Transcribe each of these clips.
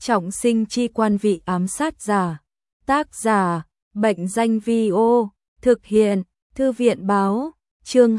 Trọng sinh chi quan vị ám sát giả. Tác giả, Bệnh danh Vi-ô. Thực hiện, Thư viện báo. Chương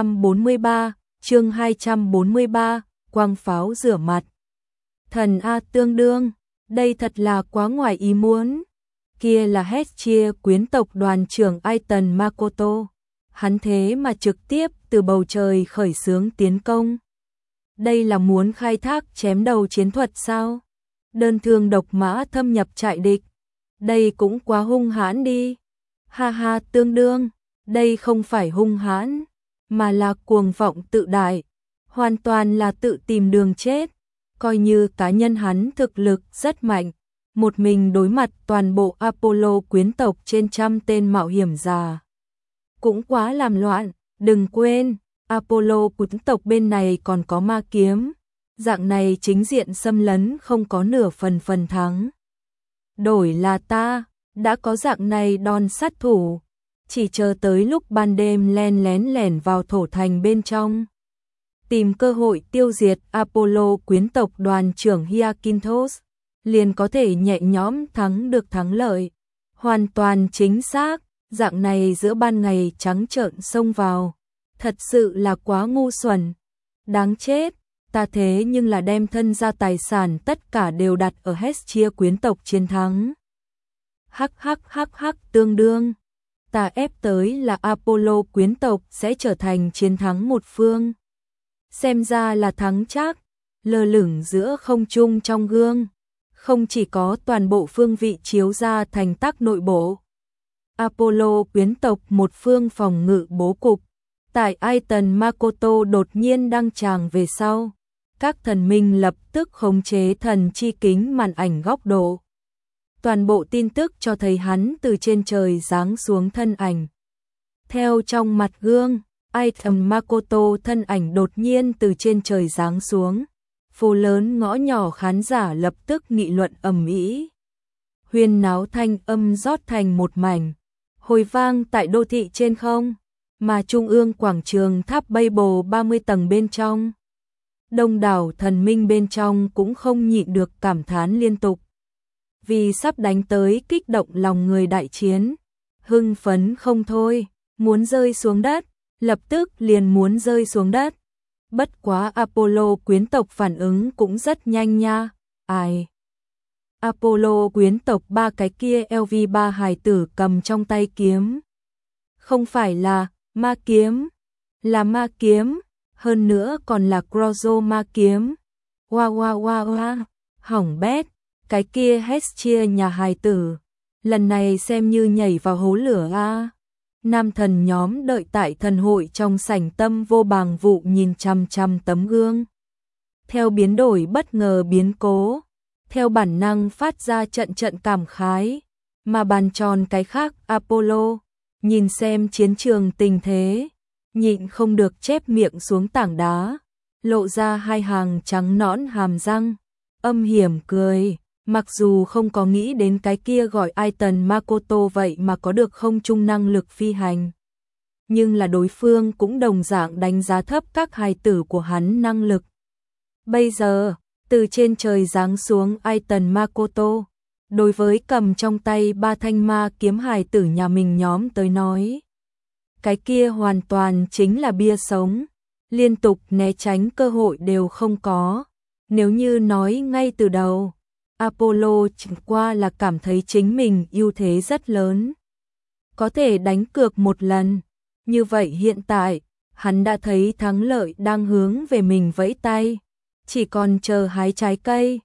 243, quang pháo rửa mặt. Thần A tương đương, đây thật là quá ngoài ý muốn. Kia là Hestia quyến tộc đoàn trưởng Aiton Makoto. Hắn thế mà trực tiếp từ bầu trời khởi xướng tiến công. Đây là muốn khai thác chém đầu chiến thuật sao? Đơn thương độc mã thâm nhập trại địch. Đây cũng quá hung hãn đi. Ha ha, tương đương, đây không phải hung hãn, mà là cuồng vọng tự đại. Hoàn toàn là tự tìm đường chết. Coi như cá nhân hắn thực lực rất mạnh, một mình đối mặt toàn bộ Apollo quyến tộc trên trăm tên mạo hiểm giả. Cũng quá làm loạn, đừng quên, Apollo quyến tộc bên này còn có ma kiếm. Dạng này chính diện xâm lấn không có nửa phần thắng. Đổi là ta, đã có dạng này đòn sát thủ, chỉ chờ tới lúc ban đêm len lén vào thổ thành bên trong. Tìm cơ hội tiêu diệt Apollo quyến tộc đoàn trưởng Hyakinthos, liền có thể nhẹ nhõm thắng được thắng lợi. Hoàn toàn chính xác, dạng này giữa ban ngày trắng trợn xông vào. Thật sự là quá ngu xuẩn. Đáng chết, ta thế nhưng là đem thân gia tài sản tất cả đều đặt ở Hestia quyến tộc chiến thắng. Hắc tương đương. Ta ép tới là Apollo quyến tộc sẽ trở thành chiến thắng một phương. Xem ra là thắng chắc, lơ lửng giữa không trung trong gương. Không chỉ có toàn bộ phương vị chiếu ra thành tắc nội bộ. Apollo quyến tộc một phương phòng ngự bố cục. Tại Aiton Makoto đột nhiên đăng tràng về sau. Các thần minh lập tức khống chế thần chi kính màn ảnh góc độ. Toàn bộ tin tức cho thấy hắn từ trên trời giáng xuống thân ảnh. Theo trong mặt gương, Aiton Makoto thân ảnh đột nhiên từ trên trời giáng xuống. Phố lớn ngõ nhỏ khán giả lập tức nghị luận ầm ĩ. Huyên náo thanh âm rót thành một mảnh, hồi vang tại đô thị trên không, mà trung ương quảng trường tháp Babel 30 tầng bên trong. Đông đảo thần minh bên trong cũng không nhịn được cảm thán liên tục. Vì sắp đánh tới kích động lòng người đại chiến, hưng phấn không thôi, muốn rơi xuống đất, lập tức liền muốn rơi xuống đất. Bất quá Apollo quyến tộc phản ứng cũng rất nhanh nha. Ai? Apollo quyến tộc ba cái kia LV3 hài tử cầm trong tay kiếm. Không phải là ma kiếm, là ma kiếm, hơn nữa còn là Crozo ma kiếm. Wow, hỏng bét, cái kia Hestia nhà hài tử, lần này xem như nhảy vào hố lửa a. Nam thần nhóm đợi tại thần hội trong sảnh tâm vô bàng vụ nhìn chăm tấm gương. Theo biến đổi bất ngờ biến cố, theo bản năng phát ra trận cảm khái, mà bàn tròn cái khác Apollo, nhìn xem chiến trường tình thế, nhịn không được chép miệng xuống tảng đá, lộ ra hai hàng trắng nõn hàm răng, âm hiểm cười. Mặc dù không có nghĩ đến cái kia gọi Aiton Makoto vậy mà có được không trung năng lực phi hành. Nhưng là đối phương cũng đồng dạng đánh giá thấp các hài tử của hắn năng lực. Bây giờ, từ trên trời giáng xuống Aiton Makoto, đối với cầm trong tay ba thanh ma kiếm hài tử nhà mình nhóm tới nói. Cái kia hoàn toàn chính là bia sống, liên tục né tránh cơ hội đều không có. Nếu như nói ngay từ đầu, Apollo chẳng qua là cảm thấy chính mình ưu thế rất lớn. Có thể đánh cược một lần. Như vậy hiện tại, hắn đã thấy thắng lợi đang hướng về mình vẫy tay. Chỉ còn chờ hái trái cây.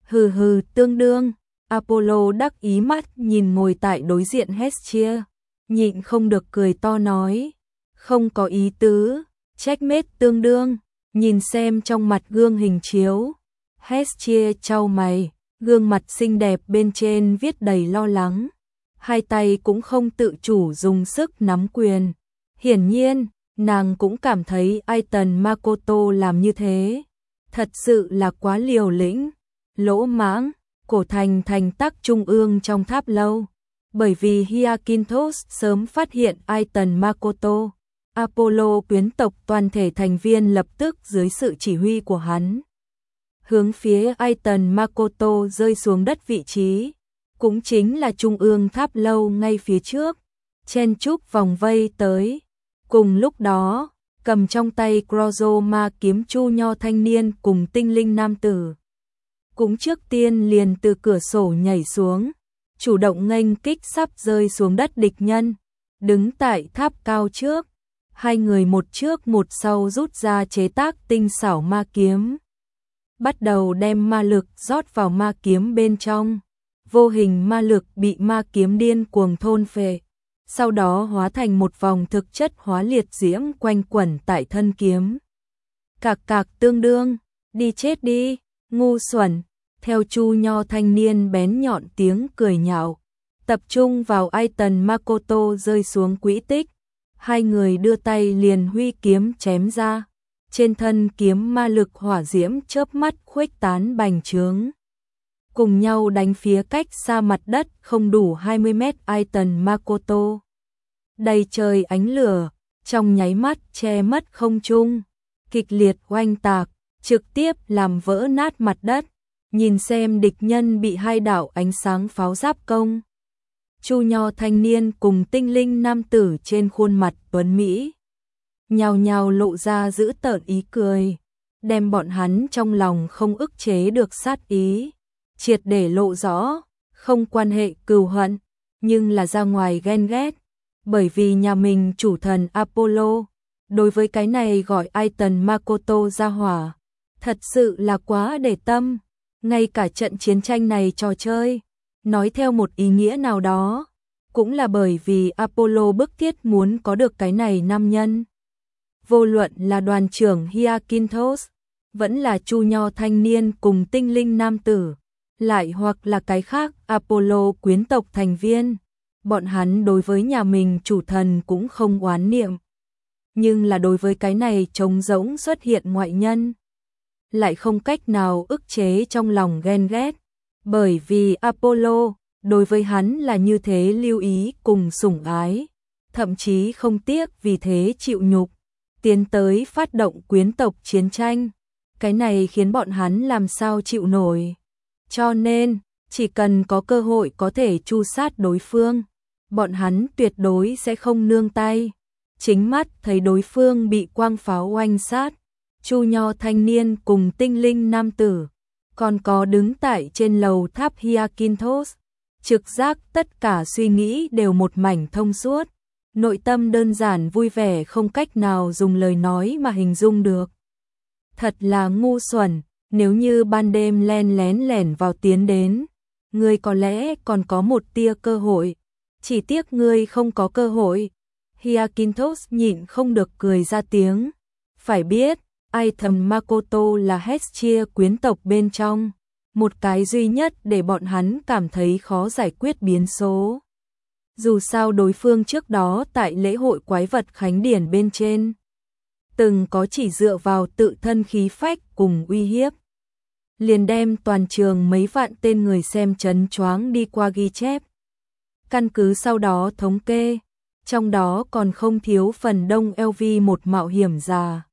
Hừ tương đương. Apollo đắc ý mắt nhìn ngồi tại đối diện Hestia. Nhịn không được cười to nói. Không có ý tứ. Checkmate tương đương. Nhìn xem trong mặt gương hình chiếu. Hestia chau mày. Gương mặt xinh đẹp bên trên viết đầy lo lắng. Hai tay cũng không tự chủ dùng sức nắm quyền. Hiển nhiên, nàng cũng cảm thấy Aiton Makoto làm như thế. Thật sự là quá liều lĩnh. Lỗ mãng, cổ thành tắc trung ương trong tháp lâu. Bởi vì Hyakinthos sớm phát hiện Aiton Makoto. Apollo quyến tộc toàn thể thành viên lập tức dưới sự chỉ huy của hắn. hướng phía Aiton Makoto rơi xuống đất vị trí, cũng chính là trung ương tháp lâu ngay phía trước, chen chúc vòng vây tới. Cùng lúc đó, cầm trong tay Grozo ma kiếm Chu Nho thanh niên cùng tinh linh nam tử cũng trước tiên liền từ cửa sổ nhảy xuống, chủ động nghênh kích sắp rơi xuống đất địch nhân, đứng tại tháp cao trước, hai người một trước một sau rút ra chế tác tinh xảo ma kiếm, bắt đầu đem ma lực rót vào ma kiếm bên trong, vô hình ma lực bị ma kiếm điên cuồng thôn phệ, sau đó hóa thành một vòng thực chất hóa liệt diễm quanh quẩn tại thân kiếm. Cạc cạc tương đương, đi chết đi, ngu xuẩn, theo Chu Nho thanh niên bén nhọn tiếng cười nhạo, tập trung vào Aiton Makoto rơi xuống quỹ tích, hai người đưa tay liền huy kiếm chém ra, trên thân kiếm ma lực hỏa diễm chớp mắt khuếch tán bành trướng, cùng nhau đánh phía cách xa mặt đất không đủ 20 mét Aiton Makoto. Đầy trời ánh lửa, trong nháy mắt che mất không trung, kịch liệt oanh tạc, trực tiếp làm vỡ nát mặt đất, nhìn xem địch nhân bị hai đạo ánh sáng pháo giáp công. Chu Nho thanh niên cùng tinh linh nam tử trên khuôn mặt tuấn Mỹ, nhào nhào lộ ra dữ tợn ý cười, đem bọn hắn trong lòng không ức chế được sát ý, triệt để lộ rõ, không quan hệ cừu hận, nhưng là ra ngoài ghen ghét, bởi vì nhà mình chủ thần Apollo, đối với cái này gọi Aiton Makoto ra hỏa, thật sự là quá để tâm, ngay cả trận chiến tranh này trò chơi, nói theo một ý nghĩa nào đó, cũng là bởi vì Apollo bức thiết muốn có được cái này nam nhân. Vô luận là đoàn trưởng Hyakinthos, vẫn là Chu Nho thanh niên cùng tinh linh nam tử, lại hoặc là cái khác Apollo quyến tộc thành viên, bọn hắn đối với nhà mình chủ thần cũng không oán niệm. Nhưng là đối với cái này trống rỗng xuất hiện ngoại nhân, lại không cách nào ức chế trong lòng ghen ghét, bởi vì Apollo đối với hắn là như thế lưu ý cùng sủng ái, thậm chí không tiếc vì thế chịu nhục, tiến tới phát động quyến tộc chiến tranh, cái này khiến bọn hắn làm sao chịu nổi. Cho nên, chỉ cần có cơ hội có thể tru sát đối phương, bọn hắn tuyệt đối sẽ không nương tay. Chính mắt thấy đối phương bị quang pháo oanh sát, Chu Nho thanh niên cùng tinh linh nam tử, còn có đứng tại trên lầu tháp Hyakinthos, trực giác tất cả suy nghĩ đều một mảnh thông suốt, nội tâm đơn giản vui vẻ không cách nào dùng lời nói mà hình dung được. Thật là ngu xuẩn, nếu như ban đêm len lén lẻn vào tiến đến, ngươi có lẽ còn có một tia cơ hội, chỉ tiếc ngươi không có cơ hội. Hyakinthos nhịn không được cười ra tiếng, phải biết, Aiton Makoto là Hestia quyến tộc bên trong, một cái duy nhất để bọn hắn cảm thấy khó giải quyết biến số. Dù sao đối phương trước đó tại lễ hội quái vật khánh điển bên trên, từng có chỉ dựa vào tự thân khí phách cùng uy hiếp, liền đem toàn trường mấy vạn tên người xem chấn choáng đi qua ghi chép. Căn cứ sau đó thống kê, trong đó còn không thiếu phần đông LV một mạo hiểm già,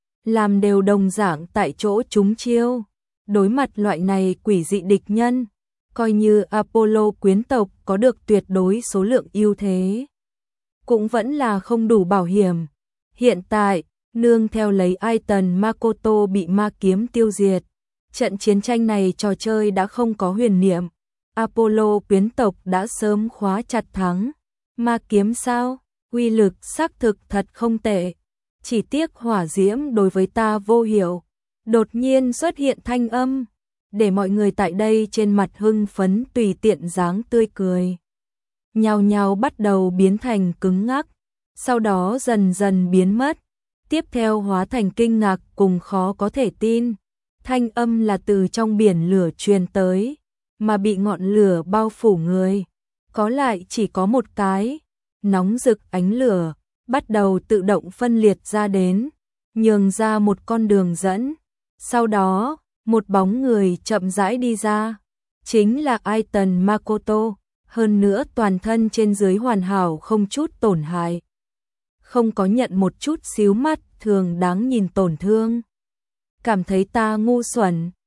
làm đều đồng dạng tại chỗ trúng chiêu. Đối mặt loại này quỷ dị địch nhân, coi như Apollo quyến tộc có được tuyệt đối số lượng ưu thế, cũng vẫn là không đủ bảo hiểm. Hiện tại, nương theo lấy Aiton Makoto bị ma kiếm tiêu diệt, trận chiến tranh này trò chơi đã không có huyền niệm. Apollo quyến tộc đã sớm khóa chặt thắng. Ma kiếm sao? Uy lực xác thực thật không tệ. Chỉ tiếc hỏa diễm đối với ta vô hiệu. Đột nhiên xuất hiện thanh âm, để mọi người tại đây trên mặt hưng phấn tùy tiện dáng tươi cười, nhao nhao bắt đầu biến thành cứng ngắc, sau đó dần dần biến mất, tiếp theo hóa thành kinh ngạc cùng khó có thể tin. Thanh âm là từ trong biển lửa truyền tới, mà bị ngọn lửa bao phủ người, có lại chỉ có một cái, nóng rực ánh lửa, bắt đầu tự động phân liệt ra đến, nhường ra một con đường dẫn. Sau đó, một bóng người chậm rãi đi ra, chính là Aiton Makoto, hơn nữa toàn thân trên dưới hoàn hảo không chút tổn hại, không có nhận một chút xíu mắt thường đáng nhìn tổn thương. Cảm thấy ta ngu xuẩn,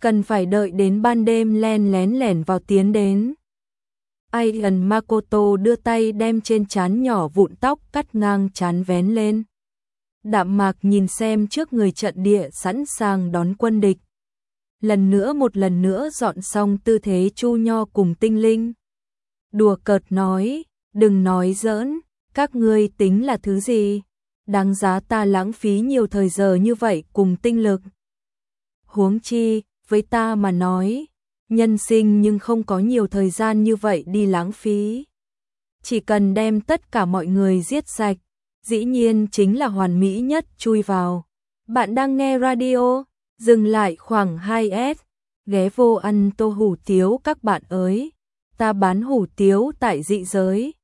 cần phải đợi đến ban đêm len lén lẻn vào tiến đến. Aidan Makoto đưa tay đem trên trán nhỏ vụn tóc cắt ngang trán vén lên. Đạm mạc nhìn xem trước người trận địa sẵn sàng đón quân địch. Một lần nữa dọn xong tư thế chu nho cùng tinh linh. Đùa cợt nói, đừng nói giỡn, các ngươi tính là thứ gì? Đáng giá ta lãng phí nhiều thời giờ như vậy cùng tinh lực. Huống chi, với ta mà nói, nhân sinh nhưng không có nhiều thời gian như vậy đi lãng phí. Chỉ cần đem tất cả mọi người giết sạch, dĩ nhiên chính là hoàn mỹ nhất chui vào. Bạn đang nghe radio, dừng lại khoảng 2S, ghé vô ăn tô hủ tiếu các bạn ơi. Ta bán hủ tiếu tại dị giới.